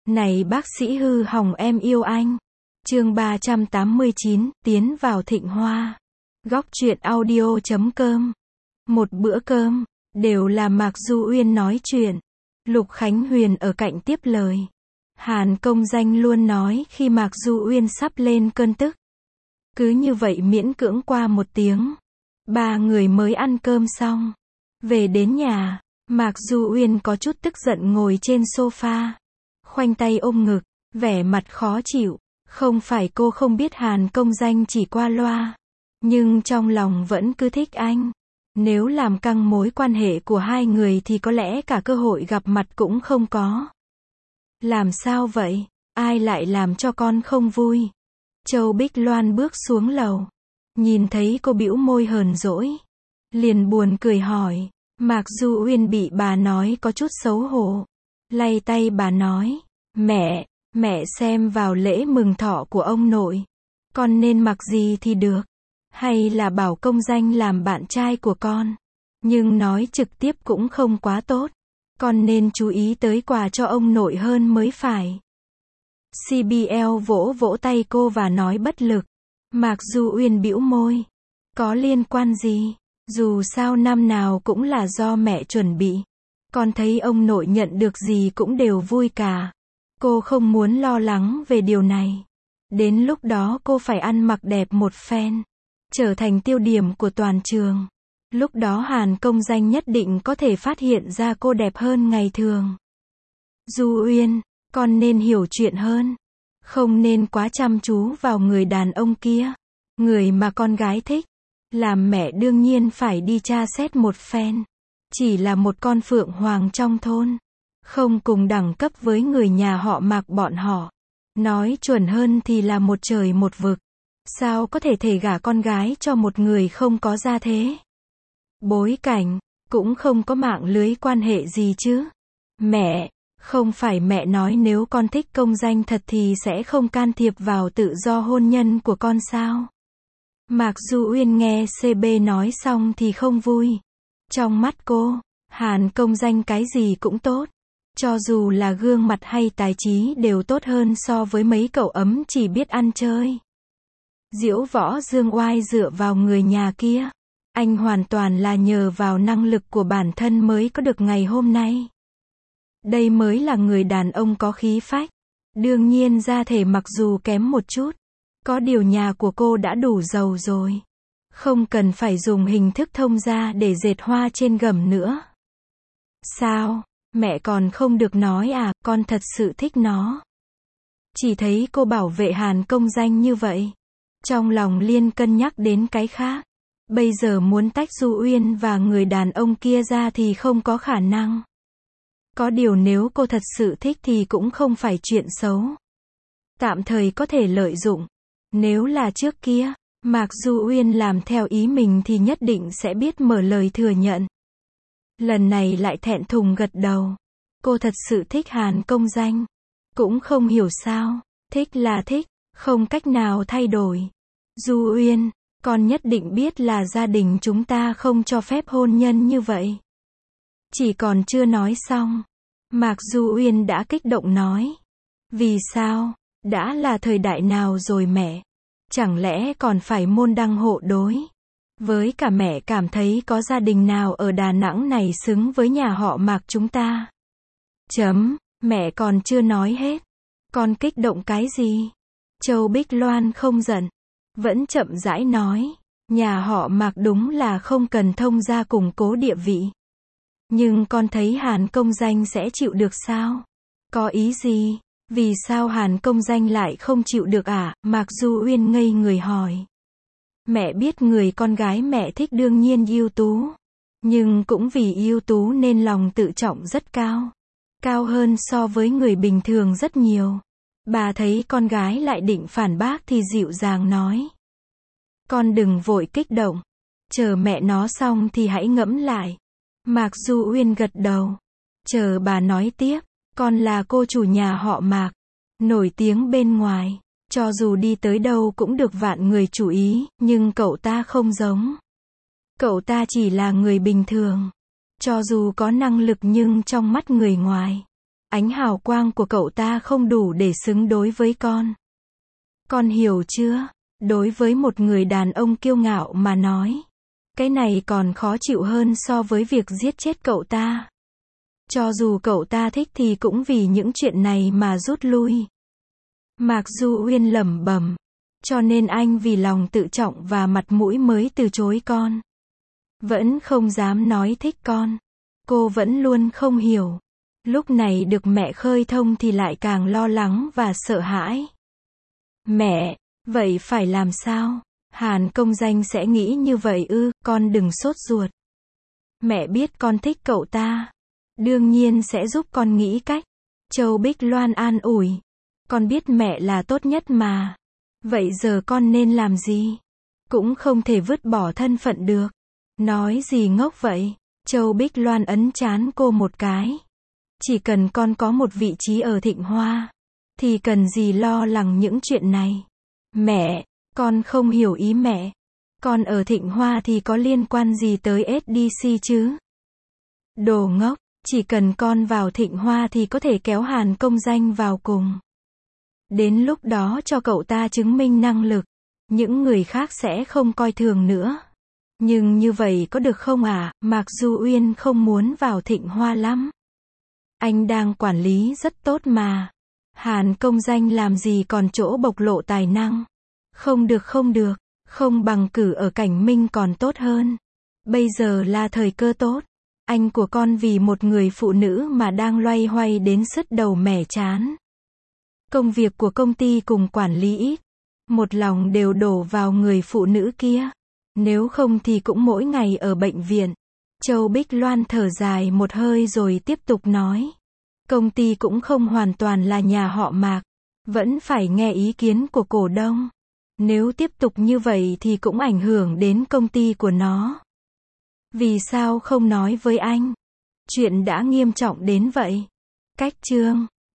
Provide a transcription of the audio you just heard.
Này bác sĩ hư hỏng em yêu anh. Chương 389, tiến vào thịnh hoa. Góc truyện audio.com. Một bữa cơm, đều là Mạc Du Uyên nói chuyện. Lục Khánh Huyền ở cạnh tiếp lời. Hàn Công Danh luôn nói khi Mạc Du Uyên sắp lên cơn tức. Cứ như vậy miễn cưỡng qua một tiếng. Ba người mới ăn cơm xong. Về đến nhà, Mạc Du Uyên có chút tức giận ngồi trên sofa. Khoanh tay ôm ngực, vẻ mặt khó chịu. Không phải cô không biết Hàn Công Danh chỉ qua loa. Nhưng trong lòng vẫn cứ thích anh. Nếu làm căng mối quan hệ của hai người thì có lẽ cả cơ hội gặp mặt cũng không có. Làm sao vậy? Ai lại làm cho con không vui? Châu Bích Loan bước xuống lầu. Nhìn thấy cô bĩu môi hờn dỗi. Liền buồn cười hỏi. Mạc Du Uyên bị bà nói có chút xấu hổ. Lay tay bà nói. Mẹ xem vào lễ mừng thọ của ông nội. Con nên mặc gì thì được. Hay là bảo Công Danh làm bạn trai của con. Nhưng nói trực tiếp cũng không quá tốt. Con nên chú ý tới quà cho ông nội hơn mới phải. CBL vỗ vỗ tay cô và nói bất lực. Mạc Du Uyên bĩu môi. Có liên quan gì? Dù sao năm nào cũng là do mẹ chuẩn bị. Con thấy ông nội nhận được gì cũng đều vui cả. Cô không muốn lo lắng về điều này. Đến lúc đó cô phải ăn mặc đẹp một phen. Trở thành tiêu điểm của toàn trường. Lúc đó Hàn Công Danh nhất định có thể phát hiện ra cô đẹp hơn ngày thường. Du Uyên, con nên hiểu chuyện hơn. Không nên quá chăm chú vào người đàn ông kia. Người mà con gái thích. Làm mẹ đương nhiên phải đi tra xét một phen. Chỉ là một con phượng hoàng trong thôn. Không cùng đẳng cấp với người nhà họ Mạc bọn họ. Nói chuẩn hơn thì là một trời một vực. Sao có thể gả con gái cho một người không có gia thế? Bối cảnh, cũng không có mạng lưới quan hệ gì chứ. Mẹ, không phải mẹ nói nếu con thích Công Danh thật thì sẽ không can thiệp vào tự do hôn nhân của con sao? Mạc Du Uyên nghe CB nói xong thì không vui. Trong mắt cô, Hàn Công Danh cái gì cũng tốt. Cho dù là gương mặt hay tài trí đều tốt hơn so với mấy cậu ấm chỉ biết ăn chơi. Diễu Võ Dương Oai dựa vào người nhà kia. Anh hoàn toàn là nhờ vào năng lực của bản thân mới có được ngày hôm nay. Đây mới là người đàn ông có khí phách. Đương nhiên gia thể mặc dù kém một chút. Có điều nhà của cô đã đủ giàu rồi. Không cần phải dùng hình thức thông gia để dệt hoa trên gầm nữa. Sao? Mẹ còn không được nói à, con thật sự thích nó. Chỉ thấy cô bảo vệ Hàn Công Danh như vậy. Trong lòng liên cân nhắc đến cái khác. Bây giờ muốn tách Du Uyên và người đàn ông kia ra thì không có khả năng. Có điều nếu cô thật sự thích thì cũng không phải chuyện xấu. Tạm thời có thể lợi dụng. Nếu là trước kia, Mạc Du Uyên làm theo ý mình thì nhất định sẽ biết mở lời thừa nhận. Lần này lại thẹn thùng gật đầu. Cô thật sự thích Hàn Công Danh. Cũng không hiểu sao. Thích là thích, không cách nào thay đổi. Du Uyên, con nhất định biết là gia đình chúng ta không cho phép hôn nhân như vậy. Chỉ còn chưa nói xong. Mạc Du Uyên đã kích động nói. Vì sao? Đã là thời đại nào rồi mẹ? Chẳng lẽ còn phải môn đăng hộ đối? Với cả mẹ cảm thấy có gia đình nào ở Đà Nẵng này xứng với nhà họ Mạc chúng ta? Mẹ còn chưa nói hết. Con kích động cái gì? Châu Bích Loan không giận. Vẫn chậm rãi nói. Nhà họ Mạc đúng là không cần thông gia củng cố địa vị. Nhưng con thấy Hàn Công Danh sẽ chịu được sao? Có ý gì? Vì sao Hàn Công Danh lại không chịu được à? Mạc Du Uyên ngây người hỏi. Mẹ biết người con gái mẹ thích đương nhiên ưu tú. Nhưng cũng vì ưu tú nên lòng tự trọng rất cao. Cao hơn so với người bình thường rất nhiều. Bà thấy con gái lại định phản bác thì dịu dàng nói. Con đừng vội kích động. Chờ mẹ nó xong thì hãy ngẫm lại. Mạc Du Uyên gật đầu. Chờ bà nói tiếp. Con là cô chủ nhà họ Mạc. Nổi tiếng bên ngoài. Cho dù đi tới đâu cũng được vạn người chú ý. Nhưng cậu ta không giống. Cậu ta chỉ là người bình thường. Cho dù có năng lực nhưng trong mắt người ngoài. Ánh hào quang của cậu ta không đủ để xứng đối với con. Con hiểu chưa? Đối với một người đàn ông kiêu ngạo mà nói, cái này còn khó chịu hơn so với việc giết chết cậu ta. Cho dù cậu ta thích thì cũng vì những chuyện này mà rút lui. Mạc Du Uyên lẩm bẩm. Cho nên anh vì lòng tự trọng và mặt mũi mới từ chối con. Vẫn không dám nói thích con. Cô vẫn luôn không hiểu. Lúc này được mẹ khơi thông thì lại càng lo lắng và sợ hãi. Mẹ, vậy phải làm sao? Hàn Công Danh sẽ nghĩ như vậy ư? Con đừng sốt ruột. Mẹ biết con thích cậu ta. Đương nhiên sẽ giúp con nghĩ cách. Châu Bích Loan an ủi. Con biết mẹ là tốt nhất mà. Vậy giờ con nên làm gì? Cũng không thể vứt bỏ thân phận được. Nói gì ngốc vậy? Châu Bích Loan ấn trán cô một cái. Chỉ cần con có một vị trí ở Thịnh Hoa, thì cần gì lo lắng những chuyện này. Mẹ, con không hiểu ý mẹ. Con ở Thịnh Hoa thì có liên quan gì tới SDC chứ? Đồ ngốc, chỉ cần con vào Thịnh Hoa thì có thể kéo Hàn Công Danh vào cùng. Đến lúc đó cho cậu ta chứng minh năng lực, những người khác sẽ không coi thường nữa. Nhưng như vậy có được không à? Mạc Du Uyên không muốn vào Thịnh Hoa lắm. Anh đang quản lý rất tốt mà. Hàn Công Danh làm gì còn chỗ bộc lộ tài năng. Không được, không bằng cử ở Cảnh Minh còn tốt hơn. Bây giờ là thời cơ tốt. Anh của con vì một người phụ nữ mà đang loay hoay đến sứt đầu mẻ trán. Công việc của công ty cùng quản lý ít. Một lòng đều đổ vào người phụ nữ kia. Nếu không thì cũng mỗi ngày ở bệnh viện. Châu Bích Loan thở dài một hơi rồi tiếp tục nói. Công ty cũng không hoàn toàn là nhà họ Mạc. Vẫn phải nghe ý kiến của cổ đông. Nếu tiếp tục như vậy thì cũng ảnh hưởng đến công ty của nó. Vì sao không nói với anh? Chuyện đã nghiêm trọng đến vậy. Cách chương